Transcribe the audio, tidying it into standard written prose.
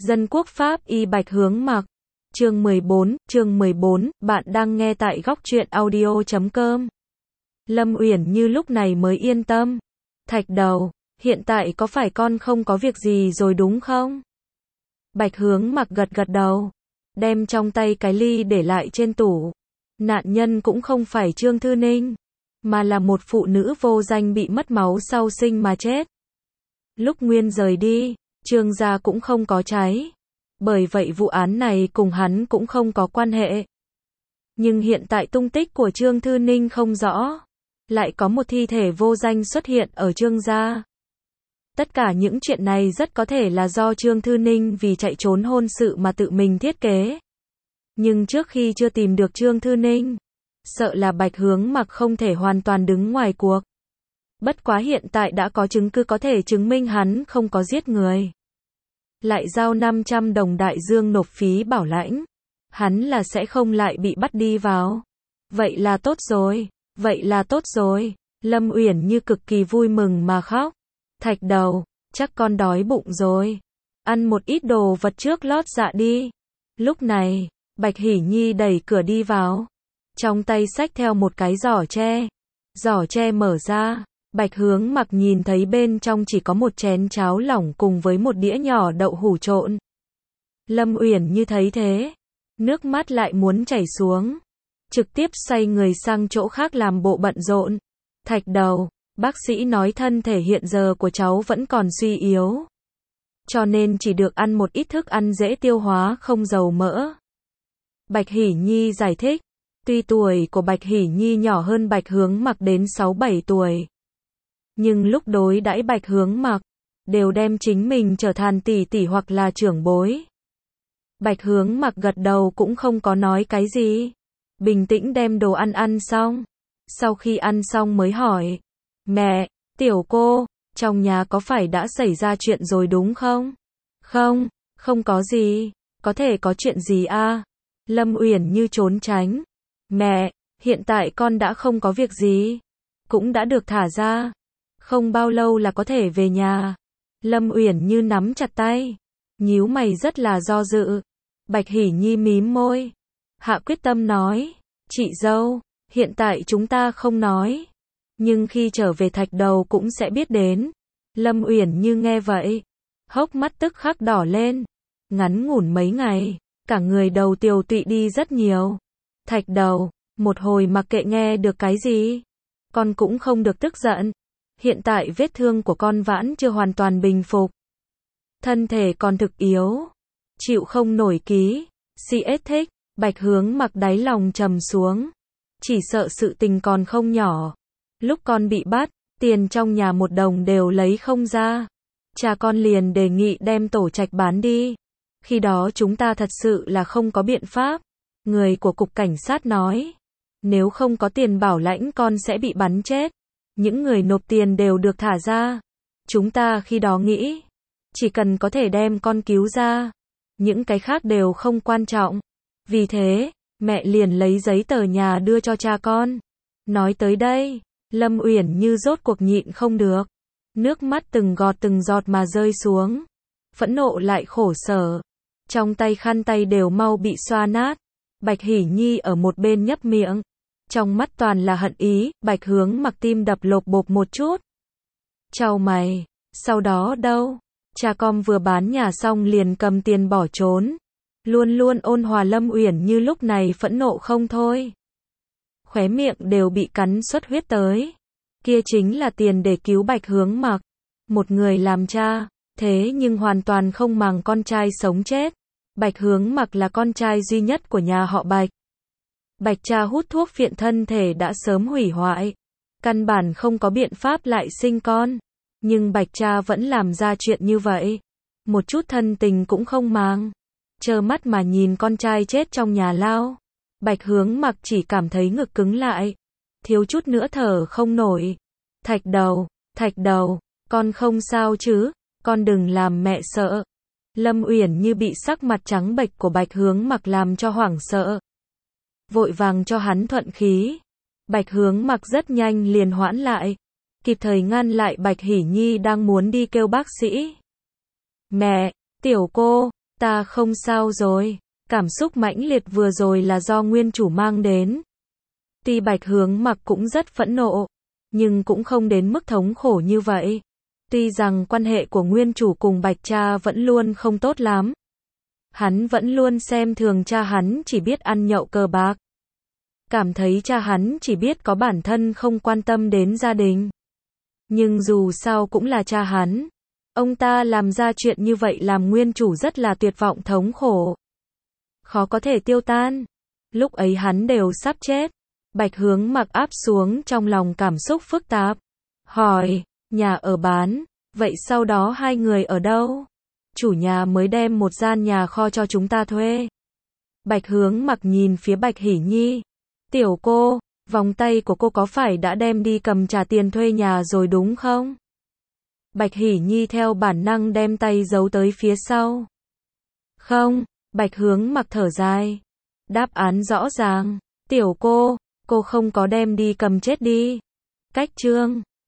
Dân quốc Pháp y Bạch Hướng Mặc. Chương 14, bạn đang nghe tại góc truyện audio.com. Lâm Uyển Như lúc này mới yên tâm. Thạch đầu, hiện tại có phải con không có việc gì rồi đúng không? Bạch Hướng Mặc gật gật đầu, đem trong tay cái ly để lại trên tủ. Nạn nhân cũng không phải Trương Thư Ninh, mà là một phụ nữ vô danh bị mất máu sau sinh mà chết. Lúc Nguyên rời đi, Trương gia cũng không có cháy. Bởi vậy vụ án này cùng hắn cũng không có quan hệ. Nhưng hiện tại tung tích của Trương Thư Ninh không rõ. Lại có một thi thể vô danh xuất hiện ở Trương gia. Tất cả những chuyện này rất có thể là do Trương Thư Ninh vì chạy trốn hôn sự mà tự mình thiết kế. Nhưng trước khi chưa tìm được Trương Thư Ninh, sợ là Bạch Hướng Mặc không thể hoàn toàn đứng ngoài cuộc. Bất quá hiện tại đã có chứng cứ có thể chứng minh hắn không có giết người. Lại giao 500 đồng đại dương nộp phí bảo lãnh. Hắn là sẽ không lại bị bắt đi vào. Vậy là tốt rồi, vậy là tốt rồi. Lâm Uyển Như cực kỳ vui mừng mà khóc. Thạch đầu, chắc con đói bụng rồi. Ăn một ít đồ vật trước lót dạ đi. Lúc này, Bạch Hỷ Nhi đẩy cửa đi vào. Trong tay xách theo một cái giỏ tre. Giỏ tre mở ra. Bạch Hướng Mặc nhìn thấy bên trong chỉ có một chén cháo lỏng cùng với một đĩa nhỏ đậu hủ trộn. Lâm Uyển Như thấy thế, nước mắt lại muốn chảy xuống, trực tiếp xoay người sang chỗ khác làm bộ bận rộn. Thạch đầu, bác sĩ nói thân thể hiện giờ của cháu vẫn còn suy yếu, cho nên chỉ được ăn một ít thức ăn dễ tiêu hóa không dầu mỡ. Bạch Hỷ Nhi giải thích, tuy tuổi của Bạch Hỷ Nhi nhỏ hơn Bạch Hướng Mặc đến 6-7 tuổi. Nhưng lúc đối đãi Bạch Hướng Mặc, đều đem chính mình trở thành tỷ tỷ hoặc là trưởng bối. Bạch Hướng Mặc gật đầu cũng không có nói cái gì. Bình tĩnh đem đồ ăn xong. Sau khi ăn xong mới hỏi. Mẹ, tiểu cô, trong nhà có phải đã xảy ra chuyện rồi đúng không? Không, không có gì. Có thể có chuyện gì à? Lâm Uyển Như trốn tránh. Mẹ, hiện tại con đã không có việc gì. Cũng đã được thả ra. Không bao lâu là có thể về nhà. Lâm Uyển Như nắm chặt tay, nhíu mày rất là do dự. Bạch Hỷ Nhi mím môi, hạ quyết tâm nói, chị dâu, hiện tại chúng ta không nói, nhưng khi trở về Thạch đầu cũng sẽ biết đến. Lâm Uyển Như nghe vậy, hốc mắt tức khắc đỏ lên, ngắn ngủn mấy ngày, cả người đầu tiều tụy đi rất nhiều. Thạch đầu, một hồi mặc kệ nghe được cái gì, con cũng không được tức giận. Hiện tại vết thương của con vẫn chưa hoàn toàn bình phục. Thân thể còn thực yếu. Chịu không nổi ký. CS thích. Bạch Hướng Mặc đáy lòng trầm xuống. Chỉ sợ sự tình còn không nhỏ. Lúc con bị bắt, tiền trong nhà 1 đồng đều lấy không ra. Cha con liền đề nghị đem tổ trạch bán đi. Khi đó chúng ta thật sự là không có biện pháp. Người của cục cảnh sát nói. Nếu không có tiền bảo lãnh con sẽ bị bắn chết. Những người nộp tiền đều được thả ra. Chúng ta khi đó nghĩ, chỉ cần có thể đem con cứu ra, những cái khác đều không quan trọng. Vì thế, mẹ liền lấy giấy tờ nhà đưa cho cha con. Nói tới đây, Lâm Uyển Như rốt cuộc nhịn không được. Nước mắt từng giọt mà rơi xuống. Phẫn nộ lại khổ sở. Trong tay khăn tay đều mau bị xoa nát. Bạch Hỷ Nhi ở một bên nhấp miệng. Trong mắt toàn là hận ý. Bạch Hướng Mặc tim đập lộp bộp một chút. Chau mày, sau đó đâu? Cha con vừa bán nhà xong liền cầm tiền bỏ trốn. Luôn luôn ôn hòa Lâm Uyển Như lúc này phẫn nộ không thôi. Khóe miệng đều bị cắn xuất huyết tới. Kia chính là tiền để cứu Bạch Hướng Mặc. Một người làm cha, thế nhưng hoàn toàn không màng con trai sống chết. Bạch Hướng Mặc là con trai duy nhất của nhà họ Bạch. Bạch cha hút thuốc phiện thân thể đã sớm hủy hoại. Căn bản không có biện pháp lại sinh con. Nhưng Bạch cha vẫn làm ra chuyện như vậy. Một chút thân tình cũng không màng. Trơ mắt mà nhìn con trai chết trong nhà lao. Bạch Hướng Mặc chỉ cảm thấy ngực cứng lại. Thiếu chút nữa thở không nổi. Thạch đầu, con không sao chứ, con đừng làm mẹ sợ. Lâm Uyển Như bị sắc mặt trắng bệch của Bạch Hướng Mặc làm cho hoảng sợ. Vội vàng cho hắn thuận khí. Bạch Hướng Mặc rất nhanh liền hoãn lại, kịp thời ngăn lại Bạch Hỷ Nhi đang muốn đi kêu bác sĩ. Mẹ, tiểu cô, Ta không sao rồi. Cảm xúc mãnh liệt vừa rồi là do nguyên chủ mang đến. Tuy Bạch Hướng Mặc cũng rất phẫn nộ, nhưng cũng không đến mức thống khổ như vậy. Tuy rằng quan hệ của nguyên chủ cùng Bạch cha vẫn luôn không tốt lắm. Hắn vẫn luôn xem thường cha hắn chỉ biết ăn nhậu cờ bạc. Cảm thấy cha hắn chỉ biết có bản thân không quan tâm đến gia đình. Nhưng dù sao cũng là cha hắn. Ông ta làm ra chuyện như vậy làm nguyên chủ rất là tuyệt vọng thống khổ. Khó có thể tiêu tan. Lúc ấy hắn đều sắp chết. Bạch Hướng Mặc áp xuống trong lòng cảm xúc phức tạp. Hỏi, nhà ở bán, vậy sau đó hai người ở đâu? Chủ nhà mới đem một gian nhà kho cho chúng ta thuê. Bạch Hướng Mặc nhìn phía Bạch Hỷ Nhi. Tiểu cô, vòng tay của cô có phải đã đem đi cầm trả tiền thuê nhà rồi đúng không? Bạch Hỷ Nhi theo bản năng đem tay giấu tới phía sau. Không, Bạch Hướng Mặc thở dài. Đáp án rõ ràng. Tiểu cô không có đem đi cầm chết đi. Cách chương